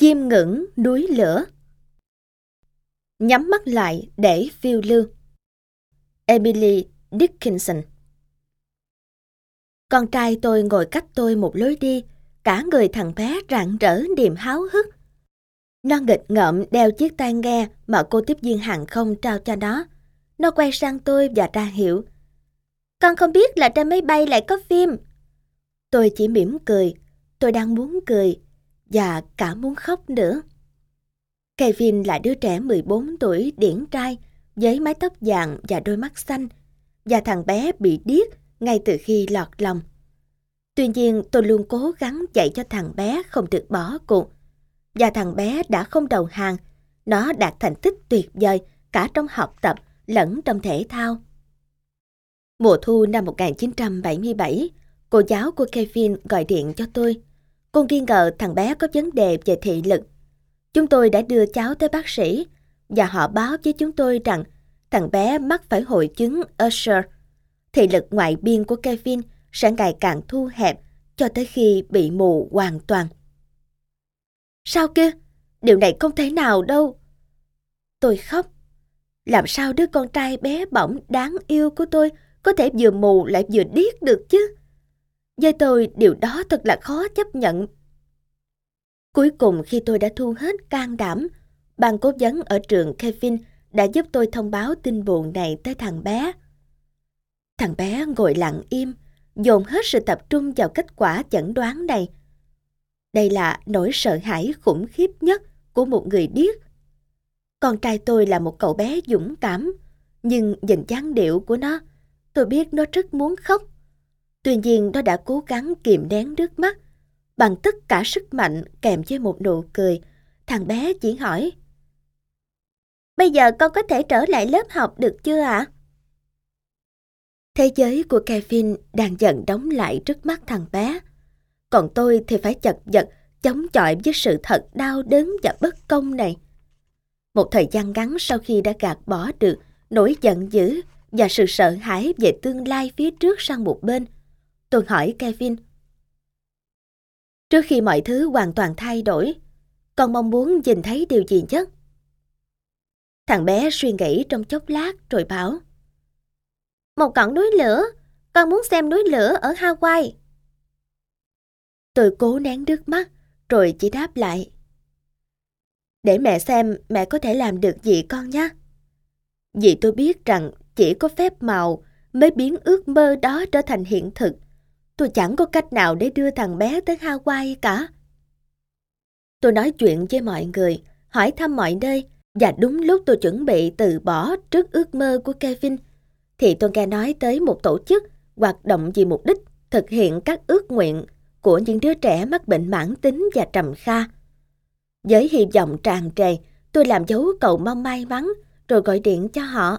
Chiêm ngưỡng núi lửa. Nhắm mắt lại để phiêu lưu. Emily Dickinson. Con trai tôi ngồi cách tôi một lối đi, cả người thằng bé rạng rỡ niềm háo hức. Nó nghịch ngợm đeo chiếc tai nghe mà cô tiếp viên hàng không trao cho nó. Nó quay sang tôi và ra hiệu: "Con không biết là trên máy bay lại có phim." Tôi chỉ mỉm cười. Tôi đang muốn cười và cả muốn khóc nữa. Kevin là đứa trẻ 14 tuổi điển trai với mái tóc vàng và đôi mắt xanh, và thằng bé bị điếc ngay từ khi lọt lòng. Tuy nhiên tôi luôn cố gắng dạy cho thằng bé không được bỏ cuộc, và thằng bé đã không đầu hàng. Nó đạt thành tích tuyệt vời cả trong học tập lẫn trong thể thao. Mùa thu năm 1977, cô giáo của Kevin gọi điện cho tôi. Cô nghi ngờ thằng bé có vấn đề về thị lực. Chúng tôi đã đưa cháu tới bác sĩ, và họ báo với chúng tôi rằng thằng bé mắc phải hội chứng Usher. Thị lực ngoại biên của Kevin sẽ ngày càng thu hẹp cho tới khi bị mù hoàn toàn. "Sao kia? Điều này không thể nào đâu." Tôi khóc. Làm sao đứa con trai bé bỏng đáng yêu của tôi có thể vừa mù lại vừa điếc được chứ? Với tôi, điều đó thật là khó chấp nhận. Cuối cùng, khi tôi đã thu hết can đảm, ban cố vấn ở trường Kevin đã giúp tôi thông báo tin buồn này tới thằng bé. Thằng bé ngồi lặng im, dồn hết sự tập trung vào kết quả chẩn đoán này. Đây là nỗi sợ hãi khủng khiếp nhất của một người điếc. Con trai tôi là một cậu bé dũng cảm, nhưng nhìn dáng điệu của nó, tôi biết nó rất muốn khóc. Tuy nhiên nó đã cố gắng kìm nén nước mắt. Bằng tất cả sức mạnh kèm với một nụ cười, thằng bé chỉ hỏi: "Bây giờ con có thể trở lại lớp học được chưa ạ?" Thế giới của Kevin đang dần đóng lại trước mắt thằng bé. Còn tôi thì phải chật vật chống chọi với sự thật đau đớn và bất công này. Một thời gian ngắn sau khi đã gạt bỏ được nỗi giận dữ và sự sợ hãi về tương lai phía trước sang một bên, tôi hỏi Kevin: "Trước khi mọi thứ hoàn toàn thay đổi, con mong muốn nhìn thấy điều gì nhất?" Thằng bé suy nghĩ trong chốc lát rồi bảo: "Một ngọn núi lửa. Con muốn xem núi lửa ở Hawaii." Tôi cố nén nước mắt rồi chỉ đáp lại: "Để mẹ xem mẹ có thể làm được gì con nhé. Vì tôi biết rằng chỉ có phép màu mới biến ước mơ đó trở thành hiện thực. Tôi chẳng có cách nào để đưa thằng bé tới Hawaii cả." Tôi nói chuyện với mọi người, hỏi thăm mọi nơi, và đúng lúc tôi chuẩn bị từ bỏ trước ước mơ của Kevin, thì tôi nghe nói tới một tổ chức hoạt động vì mục đích thực hiện các ước nguyện của những đứa trẻ mắc bệnh mãn tính và trầm kha. Với hy vọng tràn trề, tôi làm dấu cầu mong may mắn rồi gọi điện cho họ.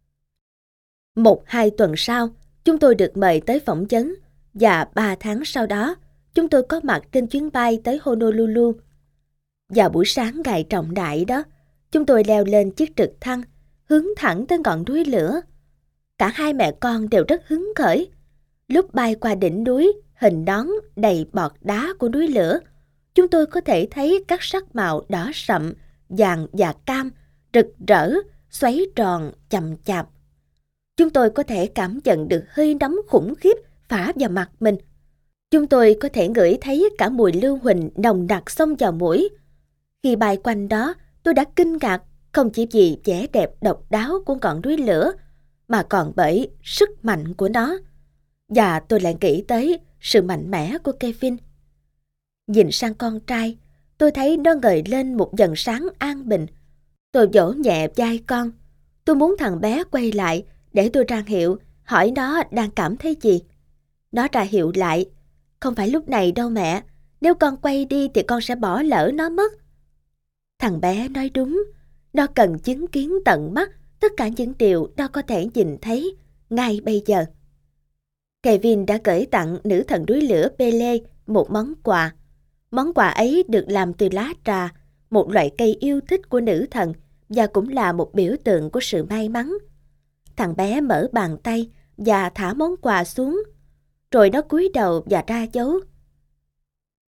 1-2 tuần sau, chúng tôi được mời tới phỏng vấn, và 3 tháng sau đó, chúng tôi có mặt trên chuyến bay tới Honolulu. Vào buổi sáng ngày trọng đại đó, chúng tôi leo lên chiếc trực thăng, hướng thẳng tới ngọn núi lửa. Cả hai mẹ con đều rất hứng khởi. Lúc bay qua đỉnh núi, hình nón đầy bọt đá của núi lửa, chúng tôi có thể thấy các sắc màu đỏ sậm, vàng và cam, rực rỡ, xoáy tròn, chậm chạp. Chúng tôi có thể cảm nhận được hơi nóng khủng khiếp phả vào mặt mình. Chúng tôi có thể ngửi thấy cả mùi lưu huỳnh nồng nặc xông vào mũi. Khi bay quanh đó, tôi đã kinh ngạc không chỉ vì vẻ đẹp độc đáo của ngọn núi lửa, mà còn bởi sức mạnh của nó. Và tôi lại nghĩ tới sự mạnh mẽ của Kevin. Nhìn sang con trai, tôi thấy nó ngời lên một vầng sáng an bình. Tôi vỗ nhẹ vai con. Tôi muốn thằng bé quay lại để tôi ra hiệu, hỏi nó đang cảm thấy gì. Nó ra hiệu lại: "Không phải lúc này đâu mẹ, nếu con quay đi thì con sẽ bỏ lỡ nó mất." Thằng bé nói đúng, nó cần chứng kiến tận mắt tất cả những điều nó có thể nhìn thấy ngay bây giờ. Kevin đã gửi tặng nữ thần núi lửa Pele một món quà. Món quà ấy được làm từ lá trà, một loại cây yêu thích của nữ thần, và cũng là một biểu tượng của sự may mắn. Thằng bé mở bàn tay và thả món quà xuống, rồi nó cúi đầu và ra dấu.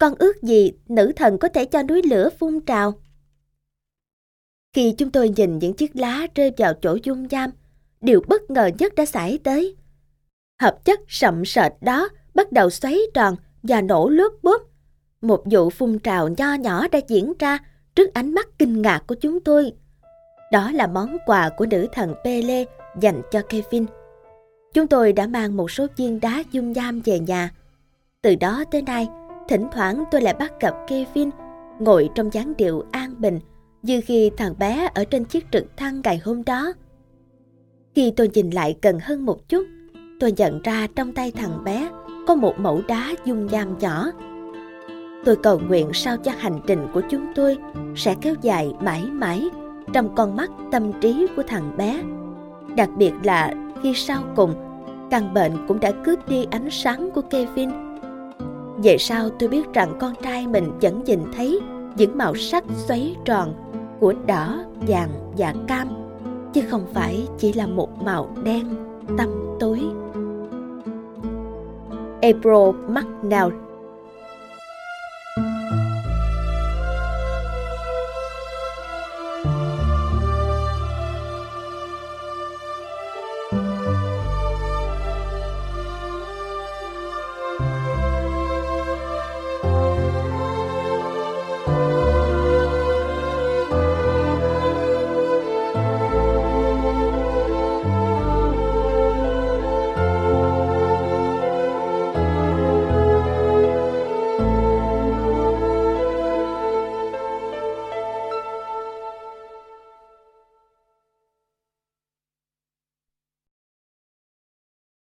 Con ước gì nữ thần có thể cho núi lửa phun trào. Khi chúng tôi nhìn những chiếc lá rơi vào chỗ dung nham, điều bất ngờ nhất đã xảy tới. Hợp chất sậm sệt đó bắt đầu xoáy tròn và nổ lốp bốp. Một vụ phun trào nho nhỏ đã diễn ra trước ánh mắt kinh ngạc của chúng tôi. Đó là món quà của nữ thần Pele dành cho Kevin. Chúng tôi đã mang một số viên đá dung nham về nhà. Từ đó tới nay, thỉnh thoảng tôi lại bắt gặp Kevin ngồi trong dáng điệu an bình như khi thằng bé ở trên chiếc trực thăng ngày hôm đó. Khi tôi nhìn lại gần hơn một chút, tôi nhận ra trong tay thằng bé có một mẩu đá dung nham nhỏ. Tôi cầu nguyện sao cho hành trình của chúng tôi sẽ kéo dài mãi mãi trong con mắt tâm trí của thằng bé. Đặc biệt là khi sau cùng, căn bệnh cũng đã cướp đi ánh sáng của Kevin. Về sau tôi biết rằng con trai mình vẫn nhìn thấy những màu sắc xoáy tròn của đỏ, vàng và cam, chứ không phải chỉ là một màu đen tăm tối. April McNeil